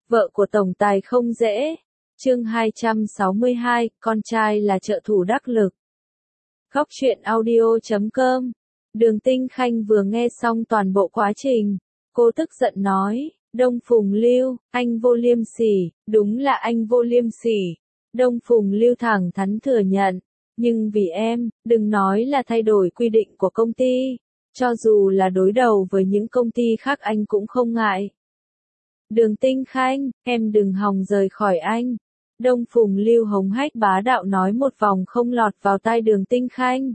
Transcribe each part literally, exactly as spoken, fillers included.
Vợ của tổng tài không dễ. Chương hai trăm sáu mươi hai, con trai là trợ thủ đắc lực. Góc truyện audio chấm com. Đường Tinh Khanh vừa nghe xong toàn bộ quá trình, cô tức giận nói, Đông Phùng Lưu, anh vô liêm sỉ, đúng là anh vô liêm sỉ. Đông Phùng Lưu thẳng thắn thừa nhận, nhưng vì em, đừng nói là thay đổi quy định của công ty, cho dù là đối đầu với những công ty khác anh cũng không ngại. Đường Tinh Khanh, em đừng hòng rời khỏi anh. Đông Phùng Lưu hống hách bá đạo nói một vòng không lọt vào tai Đường Tinh Khanh.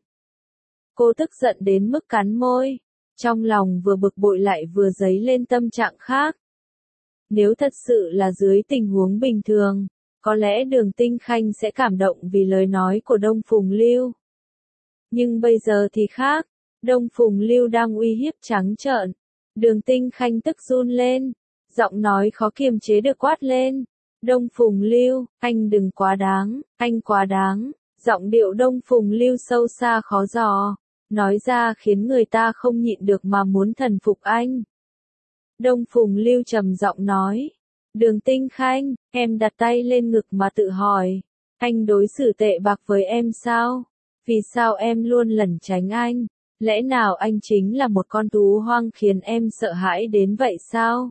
Cô tức giận đến mức cắn môi, trong lòng vừa bực bội lại vừa dấy lên tâm trạng khác. Nếu thật sự là dưới tình huống bình thường, có lẽ Đường Tinh Khanh sẽ cảm động vì lời nói của Đông Phùng Lưu. Nhưng bây giờ thì khác, Đông Phùng Lưu đang uy hiếp trắng trợn. Đường Tinh Khanh tức run lên, giọng nói khó kiềm chế được quát lên. Đông Phùng Lưu, anh đừng quá đáng, anh quá đáng. Giọng điệu Đông Phùng Lưu sâu xa khó dò, nói ra khiến người ta không nhịn được mà muốn thần phục anh. Đông Phùng Lưu trầm giọng nói, Đường Tinh Khanh, em đặt tay lên ngực mà tự hỏi, anh đối xử tệ bạc với em sao? Vì sao em luôn lẩn tránh anh? Lẽ nào anh chính là một con thú hoang khiến em sợ hãi đến vậy sao?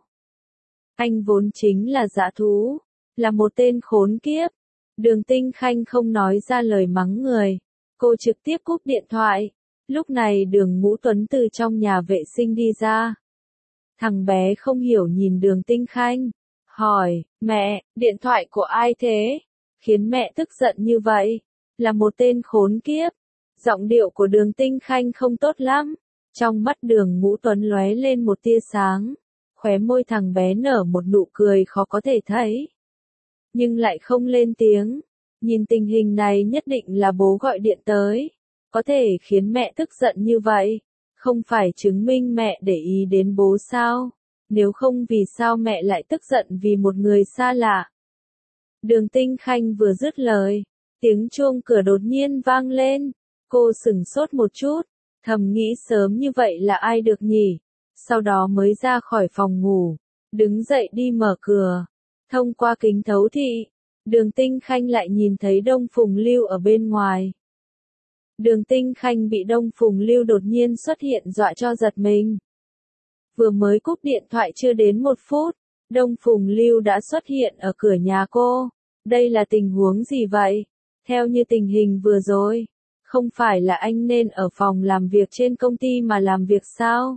Anh vốn chính là dã thú, là một tên khốn kiếp. Đường Tinh Khanh không nói ra lời mắng người, cô trực tiếp cúp điện thoại. Lúc này Đường Ngũ Tuấn từ trong nhà vệ sinh đi ra. Thằng bé không hiểu nhìn Đường Tinh Khanh, hỏi, mẹ, điện thoại của ai thế? Khiến mẹ tức giận như vậy, là một tên khốn kiếp. Giọng điệu của Đường Tinh Khanh không tốt lắm, trong mắt Đường Ngũ Tuấn lóe lên một tia sáng, khóe môi thằng bé nở một nụ cười khó có thể thấy. Nhưng lại không lên tiếng, nhìn tình hình này nhất định là bố gọi điện tới, có thể khiến mẹ tức giận như vậy, không phải chứng minh mẹ để ý đến bố sao, nếu không vì sao mẹ lại tức giận vì một người xa lạ. Đường Tinh Khanh vừa dứt lời, tiếng chuông cửa đột nhiên vang lên, cô sửng sốt một chút, thầm nghĩ sớm như vậy là ai được nhỉ, sau đó mới ra khỏi phòng ngủ, đứng dậy đi mở cửa. Thông qua kính thấu thị, Đường Tinh Khanh lại nhìn thấy Đông Phùng Lưu ở bên ngoài. Đường Tinh Khanh bị Đông Phùng Lưu đột nhiên xuất hiện dọa cho giật mình. Vừa mới cúp điện thoại chưa đến một phút, Đông Phùng Lưu đã xuất hiện ở cửa nhà cô. Đây là tình huống gì vậy? Theo như tình hình vừa rồi, không phải là anh nên ở phòng làm việc trên công ty mà làm việc sao?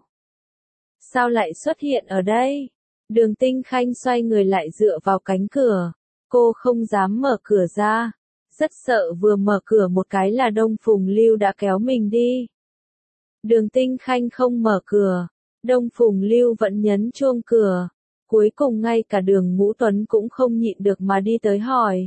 Sao lại xuất hiện ở đây? Đường Tinh Khanh xoay người lại dựa vào cánh cửa, cô không dám mở cửa ra, rất sợ vừa mở cửa một cái là Đông Phùng Lưu đã kéo mình đi. Đường Tinh Khanh không mở cửa, Đông Phùng Lưu vẫn nhấn chuông cửa, cuối cùng ngay cả Đường Ngũ Tuấn cũng không nhịn được mà đi tới hỏi.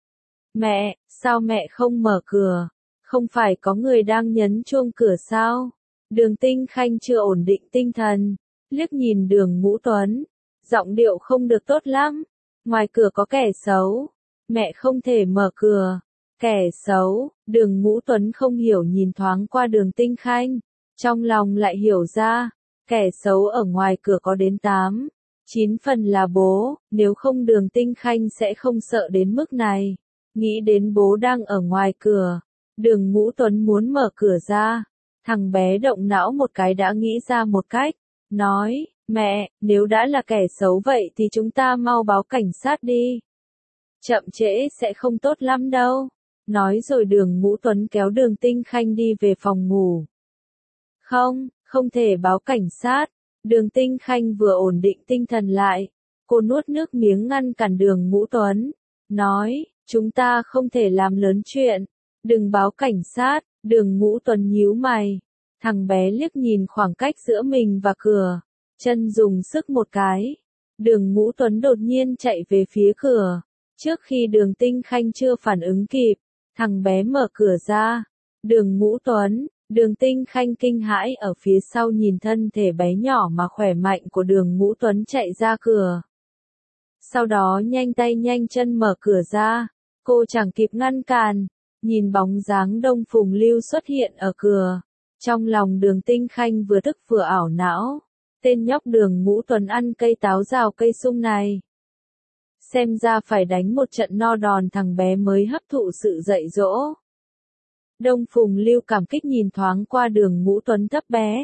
Mẹ, sao mẹ không mở cửa? Không phải có người đang nhấn chuông cửa sao? Đường Tinh Khanh chưa ổn định tinh thần, liếc nhìn Đường Ngũ Tuấn. Giọng điệu không được tốt lắm, ngoài cửa có kẻ xấu, mẹ không thể mở cửa. Kẻ xấu, Đường Ngũ Tuấn không hiểu nhìn thoáng qua Đường Tinh Khanh, trong lòng lại hiểu ra, kẻ xấu ở ngoài cửa có đến tám, chín phần là bố, nếu không Đường Tinh Khanh sẽ không sợ đến mức này. Nghĩ đến bố đang ở ngoài cửa, Đường Ngũ Tuấn muốn mở cửa ra, thằng bé động não một cái đã nghĩ ra một cách, nói, mẹ, nếu đã là kẻ xấu vậy thì chúng ta mau báo cảnh sát đi. Chậm trễ sẽ không tốt lắm đâu. Nói rồi Đường Ngũ Tuấn kéo Đường Tinh Khanh đi về phòng ngủ. Không, không thể báo cảnh sát. Đường Tinh Khanh vừa ổn định tinh thần lại. Cô nuốt nước miếng ngăn cản Đường Ngũ Tuấn. Nói, chúng ta không thể làm lớn chuyện. Đừng báo cảnh sát. Đường Ngũ Tuấn nhíu mày. Thằng bé liếc nhìn khoảng cách giữa mình và cửa. Chân dùng sức một cái. Đường Ngũ Tuấn đột nhiên chạy về phía cửa. Trước khi Đường Tinh Khanh chưa phản ứng kịp, thằng bé mở cửa ra. Đường Ngũ Tuấn, Đường Tinh Khanh kinh hãi ở phía sau nhìn thân thể bé nhỏ mà khỏe mạnh của Đường Ngũ Tuấn chạy ra cửa. Sau đó nhanh tay nhanh chân mở cửa ra. Cô chẳng kịp ngăn cản, nhìn bóng dáng Đông Phùng Lưu xuất hiện ở cửa. Trong lòng Đường Tinh Khanh vừa tức vừa ảo não. Tên nhóc Đường Ngũ Tuấn ăn cây táo rào cây sung này. Xem ra phải đánh một trận no đòn thằng bé mới hấp thụ sự dạy dỗ. Đông Phùng Lưu cảm kích nhìn thoáng qua Đường Ngũ Tuấn thấp bé.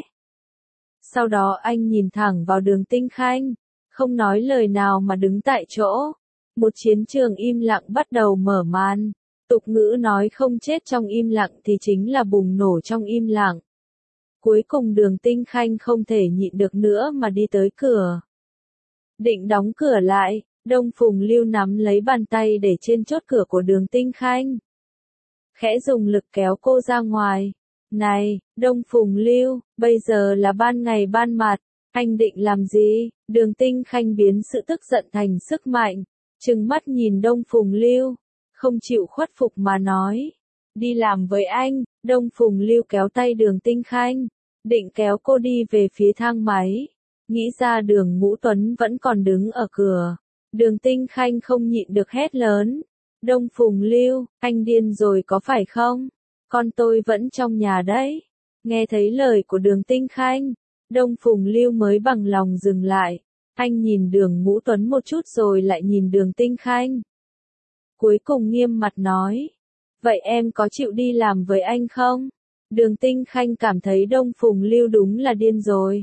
Sau đó anh nhìn thẳng vào Đường Tinh Khanh, không nói lời nào mà đứng tại chỗ. Một chiến trường im lặng bắt đầu mở màn. Tục ngữ nói không chết trong im lặng thì chính là bùng nổ trong im lặng. Cuối cùng Đường Tinh Khanh không thể nhịn được nữa mà đi tới cửa. Định đóng cửa lại, Đông Phùng Lưu nắm lấy bàn tay để trên chốt cửa của Đường Tinh Khanh. Khẽ dùng lực kéo cô ra ngoài. Này, Đông Phùng Lưu, bây giờ là ban ngày ban mặt, anh định làm gì? Đường Tinh Khanh biến sự tức giận thành sức mạnh, trừng mắt nhìn Đông Phùng Lưu, không chịu khuất phục mà nói. Đi làm với anh. Đông Phùng Lưu kéo tay Đường Tinh Khanh, định kéo cô đi về phía thang máy. Nghĩ ra Đường Ngũ Tuấn vẫn còn đứng ở cửa. Đường Tinh Khanh không nhịn được hét lớn. Đông Phùng Lưu, anh điên rồi có phải không? Con tôi vẫn trong nhà đấy. Nghe thấy lời của Đường Tinh Khanh, Đông Phùng Lưu mới bằng lòng dừng lại. Anh nhìn Đường Ngũ Tuấn một chút rồi lại nhìn Đường Tinh Khanh. Cuối cùng nghiêm mặt nói. Vậy em có chịu đi làm với anh không? Đường Tinh Khanh cảm thấy Đông Phùng Lưu đúng là điên rồi.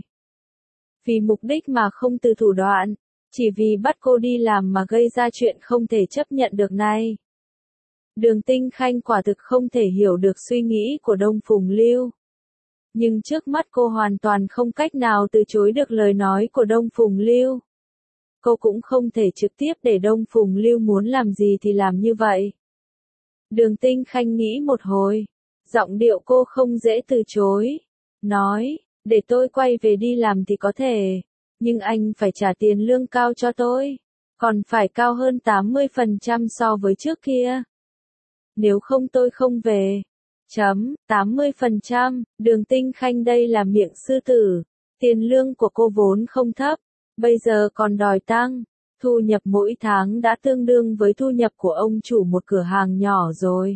Vì mục đích mà không từ thủ đoạn, chỉ vì bắt cô đi làm mà gây ra chuyện không thể chấp nhận được này. Đường Tinh Khanh quả thực không thể hiểu được suy nghĩ của Đông Phùng Lưu. Nhưng trước mắt cô hoàn toàn không cách nào từ chối được lời nói của Đông Phùng Lưu. Cô cũng không thể trực tiếp để Đông Phùng Lưu muốn làm gì thì làm như vậy. Đường Tinh Khanh nghĩ một hồi, giọng điệu cô không dễ từ chối. Nói, để tôi quay về đi làm thì có thể, nhưng anh phải trả tiền lương cao cho tôi, còn phải cao hơn tám mươi phần trăm so với trước kia. Nếu không tôi không về. Chấm, tám mươi phần trăm, Đường Tinh Khanh đây là miệng sư tử. Tiền lương của cô vốn không thấp, bây giờ còn đòi tăng. Thu nhập mỗi tháng đã tương đương với thu nhập của ông chủ một cửa hàng nhỏ rồi.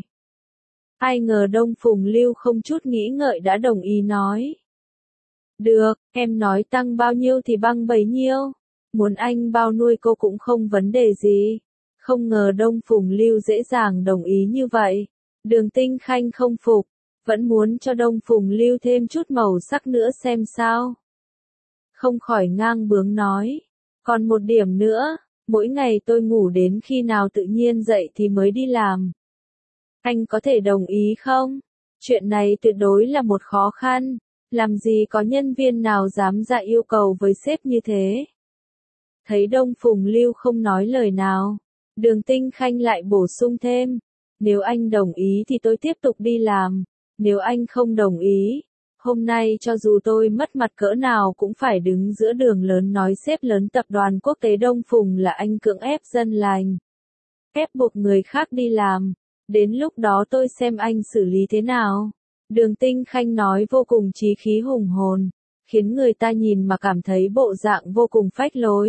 Ai ngờ Đông Phùng Lưu không chút nghĩ ngợi đã đồng ý nói. Được, em nói tăng bao nhiêu thì băng bấy nhiêu. Muốn anh bao nuôi cô cũng không vấn đề gì. Không ngờ Đông Phùng Lưu dễ dàng đồng ý như vậy. Đường Tinh Khanh không phục, vẫn muốn cho Đông Phùng Lưu thêm chút màu sắc nữa xem sao. Không khỏi ngang bướng nói. Còn một điểm nữa, mỗi ngày tôi ngủ đến khi nào tự nhiên dậy thì mới đi làm. Anh có thể đồng ý không? Chuyện này tuyệt đối là một khó khăn. Làm gì có nhân viên nào dám ra yêu cầu với sếp như thế? Thấy Đông Phùng Lưu không nói lời nào, Đường Tinh Khanh lại bổ sung thêm. Nếu anh đồng ý thì tôi tiếp tục đi làm. Nếu anh không đồng ý, hôm nay cho dù tôi mất mặt cỡ nào cũng phải đứng giữa đường lớn nói sếp lớn tập đoàn quốc tế Đông Phùng là anh cưỡng ép dân lành. Ép buộc người khác đi làm. Đến lúc đó tôi xem anh xử lý thế nào. Đường Tinh Khanh nói vô cùng chí khí hùng hồn, khiến người ta nhìn mà cảm thấy bộ dạng vô cùng phách lối.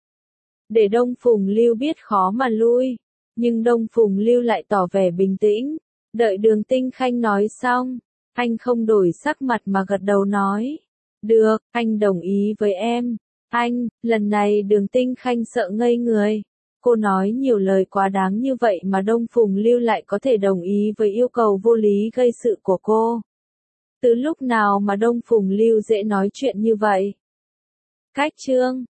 Để Đông Phùng Lưu biết khó mà lui, nhưng Đông Phùng Lưu lại tỏ vẻ bình tĩnh. Đợi Đường Tinh Khanh nói xong, anh không đổi sắc mặt mà gật đầu nói. Được, anh đồng ý với em. Anh, lần này Đường Tinh Khanh sợ ngây người. Cô nói nhiều lời quá đáng như vậy mà Đông Phùng Lưu lại có thể đồng ý với yêu cầu vô lý gây sự của cô. Từ lúc nào mà Đông Phùng Lưu dễ nói chuyện như vậy? Cách chương